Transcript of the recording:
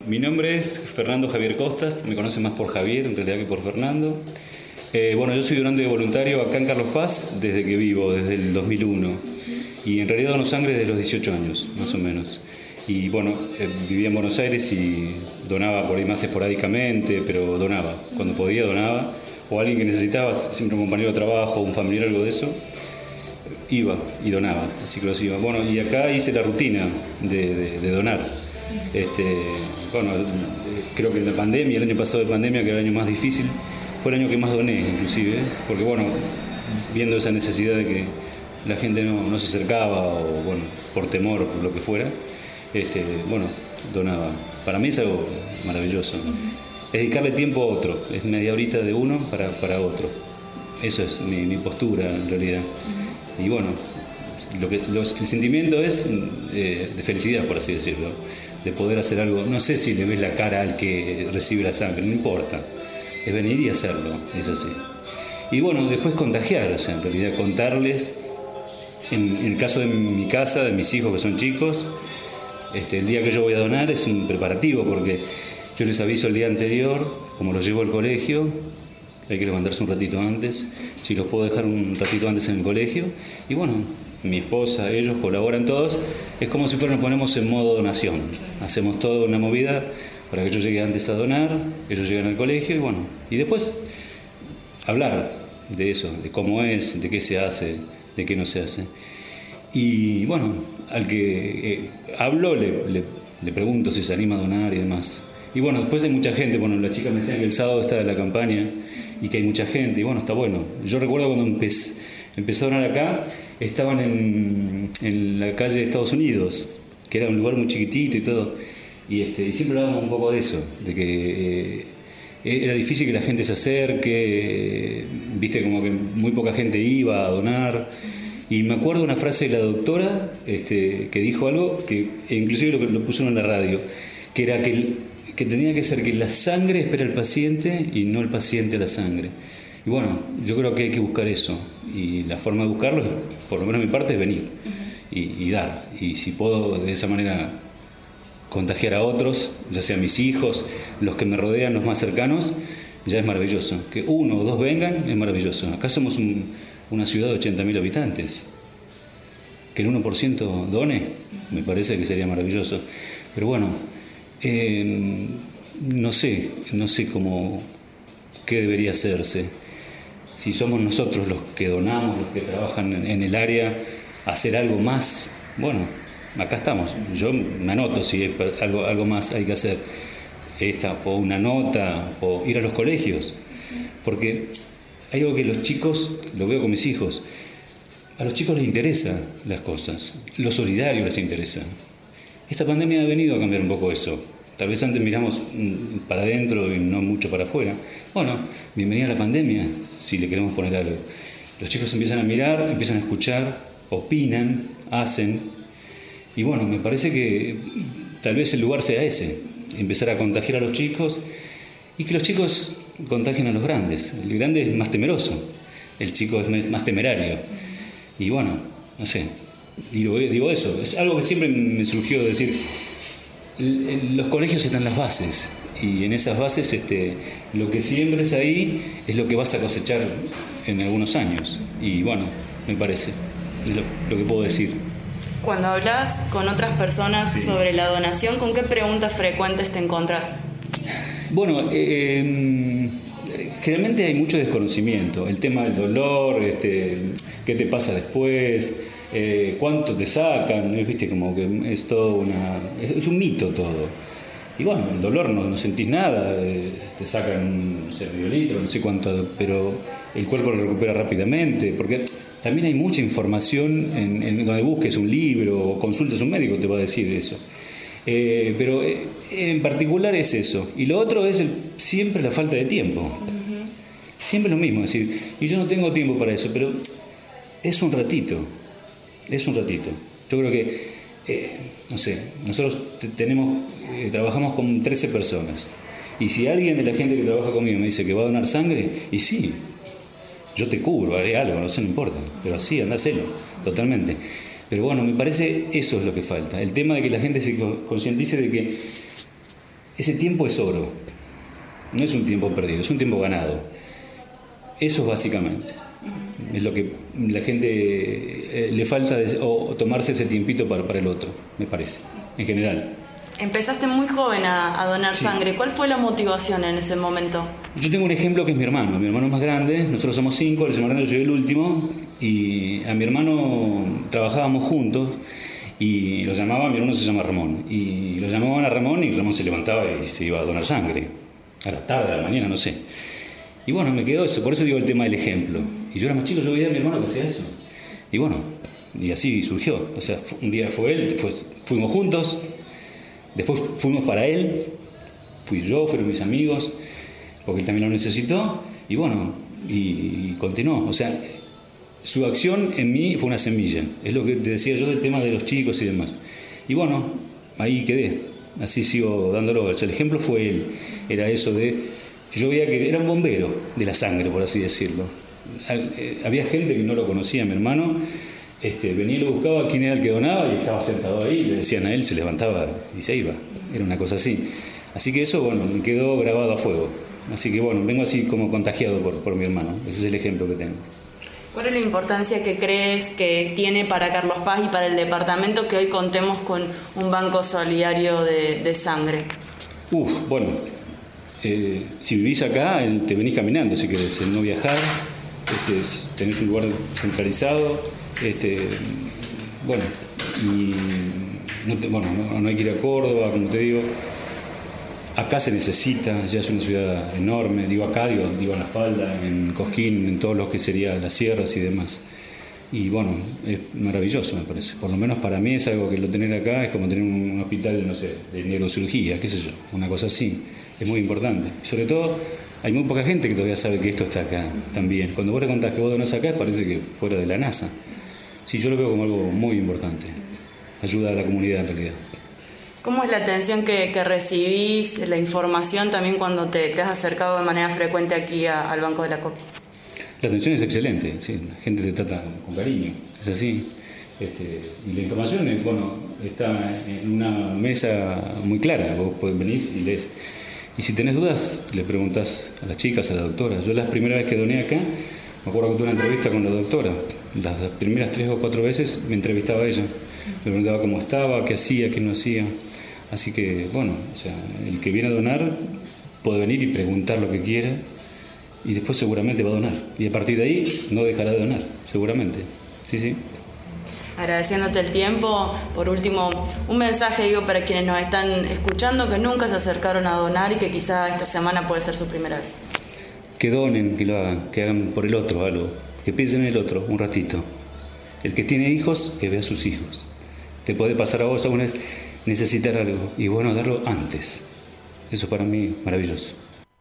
Mi nombre es Fernando Javier Costas, me conocen más por Javier en realidad que por Fernando. Yo soy donante voluntario acá en Carlos Paz desde que vivo, desde el 2001. Y en realidad dono sangre desde los 18 años, más o menos. Y vivía en Buenos Aires y donaba por ahí más esporádicamente, pero donaba. Cuando podía donaba, o alguien que necesitaba, siempre un compañero de trabajo, un familiar, algo de eso, iba y donaba, así que los iba. Y acá hice la rutina de donar. Creo que en la pandemia, el año pasado de pandemia, que era el año más difícil, fue el año que más doné, inclusive, porque viendo esa necesidad de que la gente no se acercaba, o por temor, por lo que fuera, donaba. Para mí es algo maravilloso. Es dedicarle tiempo a otro, es media horita de uno para otro. Eso es mi postura en realidad. Y el sentimiento es de felicidad, por así decirlo, de poder hacer algo. No sé si le ves la cara al que recibe la sangre, no importa, es venir y hacerlo, eso sí. Y después contagiar, en realidad contarles, en el caso de mi casa, de mis hijos que son chicos, el día que yo voy a donar es un preparativo, porque yo les aviso el día anterior, como los llevo al colegio, hay que levantarse un ratito antes, si los puedo dejar un ratito antes en el colegio, y mi esposa, ellos colaboran todos, es como si nos ponemos en modo donación, hacemos toda una movida para que yo llegue antes a donar, ellos llegan al colegio y después hablar de eso, de cómo es, de qué se hace, de qué no se hace. Y al que hablo le pregunto si se anima a donar y demás. Y después hay mucha gente, la chica me decía que el sábado está en la campaña y que hay mucha gente, y está bueno. Yo recuerdo cuando empezó a donar acá, estaban en la calle de Estados Unidos, que era un lugar muy chiquitito y todo, y siempre hablábamos un poco de eso, de que era difícil que la gente se acerque, viste, como que muy poca gente iba a donar. Y me acuerdo una frase de la doctora que dijo algo que inclusive lo pusieron en la radio, que era que tenía que ser que la sangre espera al paciente y no el paciente la sangre. Y yo creo que hay que buscar eso, y la forma de buscarlo, por lo menos mi parte, es venir y dar. Y si puedo de esa manera contagiar a otros, ya sea mis hijos, los que me rodean, los más cercanos, ya es maravilloso. Que uno o dos vengan es maravilloso. Acá somos una ciudad de 80.000 habitantes. Que el 1% done, me parece que sería maravilloso. Pero no sé qué debería hacerse. Si somos nosotros los que donamos, los que trabajan en el área, hacer algo más, acá estamos. Yo me anoto si algo más hay que hacer. O una nota, o ir a los colegios. Porque hay algo que los chicos, lo veo con mis hijos, a los chicos les interesan las cosas, lo solidario les interesa. Esta pandemia ha venido a cambiar un poco eso. Tal vez antes miramos para adentro y no mucho para afuera. Bienvenida a la pandemia, si le queremos poner algo. Los chicos empiezan a mirar, empiezan a escuchar, opinan, hacen. Y me parece que tal vez el lugar sea ese, empezar a contagiar a los chicos y que los chicos contagien a los grandes. El grande es más temeroso, el chico es más temerario. Y no sé, digo eso, es algo que siempre me surgió de decir. En los colegios están las bases, y en esas bases lo que siembres ahí es lo que vas a cosechar en algunos años. Y me parece, es lo que puedo decir. Cuando hablas con otras personas sobre la donación, ¿con qué preguntas frecuentes te encontrás? Generalmente hay mucho desconocimiento. El tema del dolor, qué te pasa después, cuánto te sacan, viste, como que es todo es un mito todo. Y el dolor no sentís nada, te sacan, no sé, medio litro, no sé cuánto, pero el cuerpo lo recupera rápidamente, porque también hay mucha información en donde busques un libro o consultes a un médico, te va a decir eso. Pero en particular es eso. Y lo otro es siempre la falta de tiempo. Siempre lo mismo, es decir, y yo no tengo tiempo para eso, pero es un ratito. Yo creo que, nosotros trabajamos con 13 personas. Y si alguien de la gente que trabaja conmigo me dice que va a donar sangre, y sí, yo te cubro, haré algo, no importa, pero sí, andá a hacerlo, totalmente. Pero me parece eso es lo que falta. El tema de que la gente se concientice de que ese tiempo es oro. No es un tiempo perdido, es un tiempo ganado. Eso es básicamente. Es lo que la gente le falta o tomarse ese tiempito para el otro, me parece, en general. Empezaste muy joven a donar sangre. ¿Cuál fue la motivación en ese momento? Yo tengo un ejemplo que es mi hermano. Mi hermano es más grande, nosotros somos 5, el más grande, yo soy el último, y a mi hermano trabajábamos juntos y mi hermano se llama Ramón, y lo llamaban a Ramón y Ramón se levantaba y se iba a donar sangre, a la tarde, a la mañana, no sé. Y bueno, me quedó eso, por eso digo el tema del ejemplo. Y yo era más chico, yo veía a mi hermano que hacía eso. Y bueno, y así surgió. O sea, un día fue él, fuimos juntos, después fuimos para él, fui yo, fueron mis amigos, porque él también lo necesitó, y bueno, y continuó. O sea, su acción en mí fue una semilla. Es lo que te decía yo del tema de los chicos y demás. Y bueno, ahí quedé, así sigo dándolo. El ejemplo fue él, era eso de... Yo veía que era un bombero de la sangre, por así decirlo. Había gente que no lo conocía, mi hermano, venía y lo buscaba, quién era el que donaba, y estaba sentado ahí, le decían a él, se levantaba y se iba. Era una cosa así. Así que eso, bueno, me quedó grabado a fuego. Así que bueno, vengo así como contagiado por mi hermano. Ese es el ejemplo que tengo. ¿Cuál es la importancia que crees que tiene para Carlos Paz y para el departamento que hoy contemos con un banco solidario de sangre? Bueno, si vivís acá, te venís caminando si querés, no viajar, tenés un lugar centralizado, bueno, y no hay que ir a Córdoba, como te digo. Acá se necesita, ya es una ciudad enorme, digo en La Falda, en Cosquín, en todo lo que sería las sierras y demás. Y bueno, es maravilloso, me parece. Por lo menos para mí es algo que lo tener acá es como tener un hospital, no sé, de neurocirugía, qué sé yo, una cosa así. Es muy importante. Sobre todo, hay muy poca gente que todavía sabe que esto está acá también. Cuando vos le contás que vos donás acá, parece que fuera de la NASA. Sí, yo lo veo como algo muy importante. Ayuda a la comunidad en realidad. ¿Cómo es la atención que recibís, la información también cuando te has acercado de manera frecuente aquí al Banco de la Copi? La atención es excelente, sí, la gente te trata con cariño, es así. Y la información está en una mesa muy clara, vos podés venir y lees. Y si tenés dudas, le preguntás a las chicas, a la doctora. Yo la primera vez que doné acá, me acuerdo que tuve una entrevista con la doctora. Las primeras 3 o 4 veces me entrevistaba a ella. Me preguntaba cómo estaba, qué hacía, qué no hacía. Así que, bueno, o sea, el que viene a donar puede venir y preguntar lo que quiera y después seguramente va a donar. Y a partir de ahí no dejará de donar, seguramente. Sí. Agradeciéndote el tiempo. Por último, un mensaje, para quienes nos están escuchando que nunca se acercaron a donar y que quizá esta semana puede ser su primera vez. Que donen, que lo hagan, que hagan por el otro algo, que piensen en el otro un ratito. El que tiene hijos, que vea a sus hijos. Te puede pasar a vos alguna vez necesitar algo y bueno, darlo antes. Eso para mí maravilloso.